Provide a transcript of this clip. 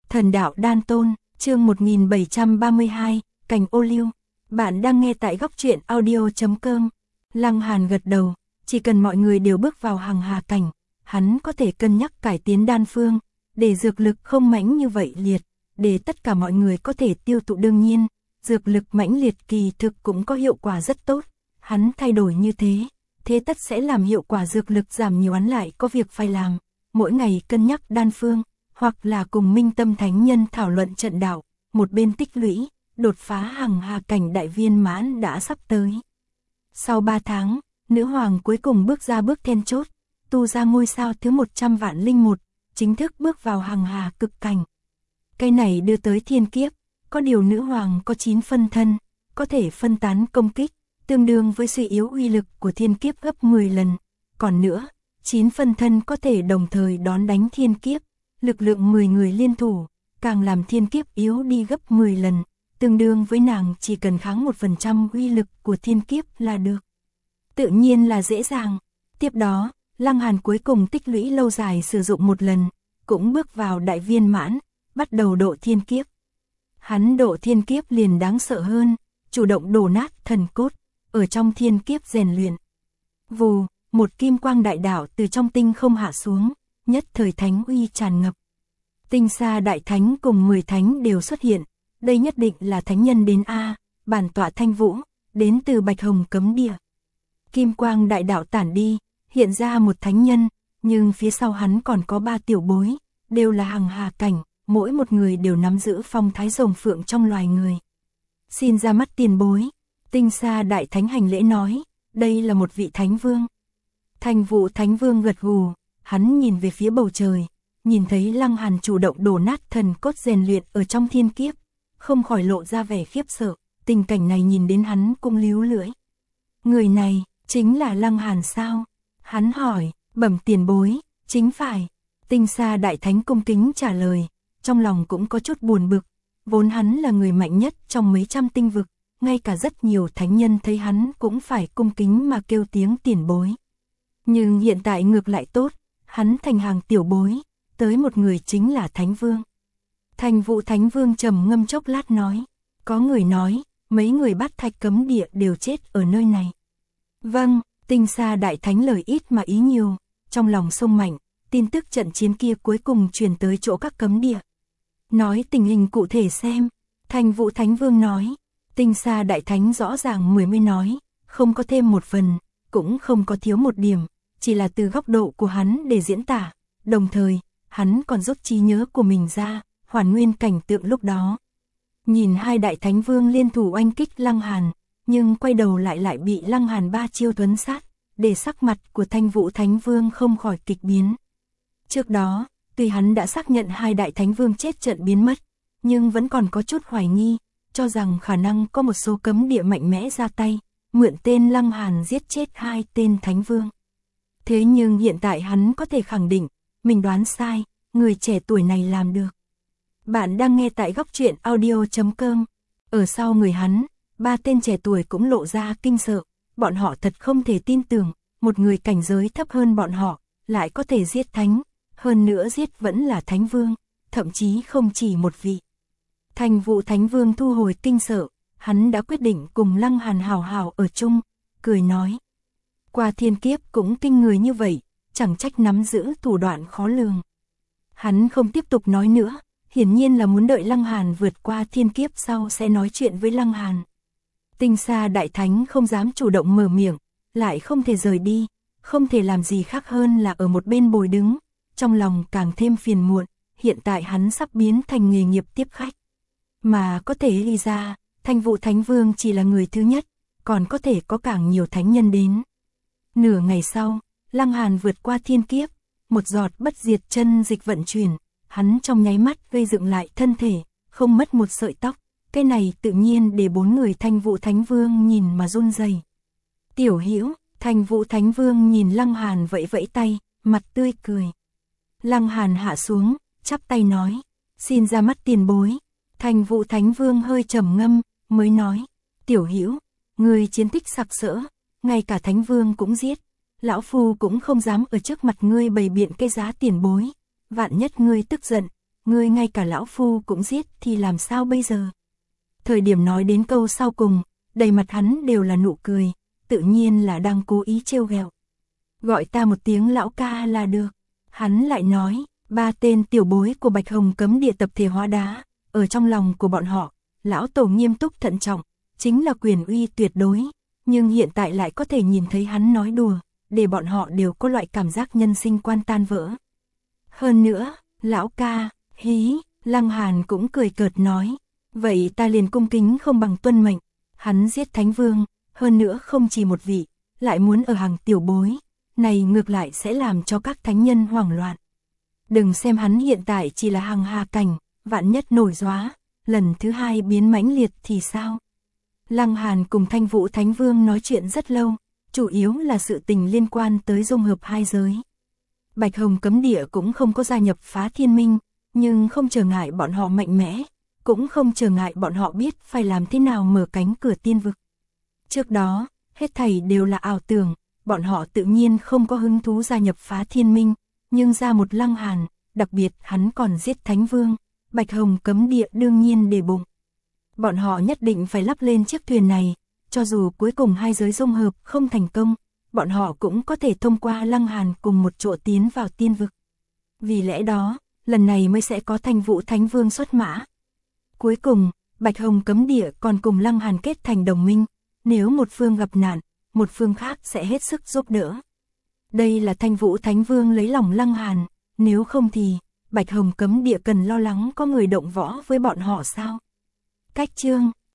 Thần đạo đan tôn, chương 1732, cành ô liu. Bạn đang nghe tại góc truyện audio.com. Lăng Hàn gật đầu, chỉ cần mọi người đều bước vào hằng hà cảnh, hắn có thể cân nhắc cải tiến đan phương, để dược lực không mãnh như vậy liệt, để tất cả mọi người có thể tiêu thụ. Đương nhiên, dược lực mãnh liệt kỳ thực cũng có hiệu quả rất tốt, hắn thay đổi như thế, thế tất sẽ làm hiệu quả dược lực giảm nhiều. Hắn lại có việc phải làm, mỗi ngày cân nhắc đan phương, hoặc là cùng Minh Tâm Thánh Nhân thảo luận trận đạo, một bên tích lũy, đột phá hằng hà cảnh đại viên mãn đã sắp tới. Sau 3 tháng, nữ hoàng cuối cùng bước ra bước then chốt, tu ra ngôi sao thứ 100 vạn linh một, chính thức bước vào hằng hà cực cảnh. Cái này đưa tới thiên kiếp, có điều nữ hoàng có 9 phân thân, có thể phân tán công kích, tương đương với suy yếu uy lực của thiên kiếp gấp 10 lần. Còn nữa, 9 phân thân có thể đồng thời đón đánh thiên kiếp, lực lượng 10 người liên thủ, càng làm thiên kiếp yếu đi gấp 10 lần, tương đương với nàng chỉ cần kháng 1% uy lực của thiên kiếp là được. Tự nhiên là dễ dàng. Tiếp đó, Lăng Hàn cuối cùng tích lũy lâu dài sử dụng một lần, cũng bước vào đại viên mãn, bắt đầu độ thiên kiếp. Hắn độ thiên kiếp liền đáng sợ hơn, chủ động đổ nát thần cốt, ở trong thiên kiếp rèn luyện. Vù, một kim quang đại đạo từ trong tinh không hạ xuống, nhất thời thánh uy tràn ngập. Tinh Sa đại thánh cùng 10 thánh đều xuất hiện, đây nhất định là thánh nhân đến a, bản tọa Thanh Vũ, đến từ Bạch Hồng cấm địa. Kim quang đại đạo tản đi, hiện ra một thánh nhân, nhưng phía sau hắn còn có 3 tiểu bối, đều là hằng hà cảnh, mỗi một người đều nắm giữ phong thái rồng phượng trong loài người. Xin ra mắt tiền bối. Tinh Sa đại thánh hành lễ nói, đây là một vị thánh vương. Thanh Vũ thánh vương gật gù, hắn nhìn về phía bầu trời, nhìn thấy Lăng Hàn chủ động đổ nát thần cốt rèn luyện ở trong thiên kiếp, không khỏi lộ ra vẻ khiếp sợ. Tình cảnh này nhìn đến hắn cũng líu lưỡi. Người này chính là Lăng Hàn sao? Hắn hỏi. Bẩm tiền bối, chính phải. Tinh Sa đại thánh cung kính trả lời, trong lòng cũng có chút buồn bực, vốn hắn là người mạnh nhất trong mấy trăm tinh vực, ngay cả rất nhiều thánh nhân thấy hắn cũng phải cung kính mà kêu tiếng tiền bối. Nhưng hiện tại ngược lại tốt, hắn thành hàng tiểu bối, tới một người chính là Thánh Vương. Thanh Vũ Thánh Vương trầm ngâm chốc lát nói, có người nói, mấy người Bát Thạch cấm địa đều chết ở nơi này. Vâng, Tinh Sa đại thánh lời ít mà ý nhiều, trong lòng sông mạnh, tin tức trận chiến kia cuối cùng truyền tới chỗ các cấm địa. Nói tình hình cụ thể xem, Thanh Vũ Thánh Vương nói, Tinh Sa đại thánh rõ ràng mới nói, không có thêm một phần, cũng không có thiếu một điểm, chỉ là từ góc độ của hắn để diễn tả, đồng thời, hắn còn rút trí nhớ của mình ra, hoàn nguyên cảnh tượng lúc đó. Nhìn hai đại thánh vương liên thủ oanh kích Lăng Hàn, nhưng quay đầu lại bị Lăng Hàn 3 chiêu tuấn sát, để sắc mặt của Thanh Vũ Thánh Vương không khỏi kịch biến. Trước đó, tuy hắn đã xác nhận hai đại thánh vương chết trận biến mất, nhưng vẫn còn có chút hoài nghi, cho rằng khả năng có một số cấm địa mạnh mẽ ra tay, mượn tên Lăng Hàn giết chết hai tên thánh vương. Thế nhưng hiện tại hắn có thể khẳng định, mình đoán sai, người trẻ tuổi này làm được. Bạn đang nghe tại góc truyện audio.com. Ở sau người hắn, 3 tên trẻ tuổi cũng lộ ra kinh sợ, bọn họ thật không thể tin tưởng, một người cảnh giới thấp hơn bọn họ, lại có thể giết thánh, hơn nữa giết vẫn là thánh vương, thậm chí không chỉ một vị. Thanh Vũ Thánh Vương thu hồi kinh sợ, hắn đã quyết định cùng Lăng Hàn hào hào ở chung, cười nói. Qua thiên kiếp cũng kinh người như vậy, chẳng trách nắm giữ thủ đoạn khó lường. Hắn không tiếp tục nói nữa, hiển nhiên là muốn đợi Lăng Hàn vượt qua thiên kiếp sau sẽ nói chuyện với Lăng Hàn. Tinh Sa đại thánh không dám chủ động mở miệng, lại không thể rời đi, không thể làm gì khác hơn là ở một bên bồi đứng, trong lòng càng thêm phiền muộn, hiện tại hắn sắp biến thành nghề nghiệp tiếp khách. Mà có thể đi ra, Thanh Vũ Thánh Vương chỉ là người thứ nhất, còn có thể có càng nhiều thánh nhân đến. Nửa ngày sau, Lăng Hàn vượt qua thiên kiếp, một giọt bất diệt chân dịch vận chuyển, hắn trong nháy mắt gây dựng lại thân thể, không mất một sợi tóc. Cái này tự nhiên để 4 người Thanh Vũ Thánh Vương nhìn mà run rẩy. Tiểu Hữu, Thanh Vũ Thánh Vương nhìn Lăng Hàn vẫy vẫy tay, mặt tươi cười. Lăng Hàn hạ xuống, chắp tay nói, xin ra mắt tiền bối. Thanh Vũ Thánh Vương hơi trầm ngâm, mới nói, Tiểu Hữu, người chiến tích sặc sỡ, ngay cả Thánh Vương cũng giết, lão phu cũng không dám ở trước mặt ngươi bày biện cái giá tiền bối, vạn nhất ngươi tức giận, ngươi ngay cả lão phu cũng giết thì làm sao bây giờ? Thời điểm nói đến câu sau cùng, đầy mặt hắn đều là nụ cười, tự nhiên là đang cố ý trêu ghẹo. Gọi ta một tiếng lão ca là được. Hắn lại nói, 3 tên tiểu bối của Bạch Hồng cấm địa tập thể hóa đá, ở trong lòng của bọn họ, lão tổ nghiêm túc thận trọng, chính là quyền uy tuyệt đối, nhưng hiện tại lại có thể nhìn thấy hắn nói đùa, để bọn họ đều có loại cảm giác nhân sinh quan tan vỡ. Hơn nữa, lão ca, hí, Lăng Hàn cũng cười cợt nói, vậy ta liền cung kính không bằng tuân mệnh. Hắn giết Thánh Vương, hơn nữa không chỉ một vị, lại muốn ở hàng tiểu bối, này ngược lại sẽ làm cho các thánh nhân hoảng loạn. Đừng xem hắn hiện tại chỉ là hàng hà cảnh, vạn nhất nổi gióa, lần thứ 2 biến mãnh liệt thì sao? Lăng Hàn cùng Thanh Vũ Thánh Vương nói chuyện rất lâu, chủ yếu là sự tình liên quan tới dung hợp hai giới. Bạch Hồng cấm địa cũng không có gia nhập Phá Thiên Minh, nhưng không trở ngại bọn họ mạnh mẽ, cũng không trở ngại bọn họ biết phải làm thế nào mở cánh cửa tiên vực. Trước đó, hết thảy đều là ảo tưởng, bọn họ tự nhiên không có hứng thú gia nhập Phá Thiên Minh, nhưng ra một Lăng Hàn, đặc biệt hắn còn giết Thánh Vương, Bạch Hồng cấm địa đương nhiên để bụng. Bọn họ nhất định phải lắp lên chiếc thuyền này, cho dù cuối cùng hai giới dung hợp không thành công, bọn họ cũng có thể thông qua Lăng Hàn cùng một chỗ tiến vào tiên vực. Vì lẽ đó, lần này mới sẽ có Thanh Vũ Thánh Vương xuất mã. Cuối cùng, Bạch Hồng cấm địa còn cùng Lăng Hàn kết thành đồng minh, nếu một phương gặp nạn, một phương khác sẽ hết sức giúp đỡ. Đây là Thanh Vũ Thánh Vương lấy lòng Lăng Hàn, nếu không thì, Bạch Hồng cấm địa cần lo lắng có người động võ với bọn họ sao? Cách chương